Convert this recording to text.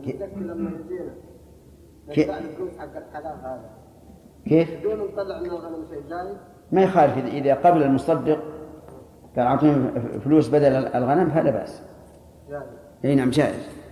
لما يجينا الفلوس حق الحلال هذا كيف؟ بدون نطلع من الغنم شيء جاي ما يخالف إذا قبل المصدق قال أعطوني فلوس بدل الغنم فلا بأس. جاي. أي نعم جائز.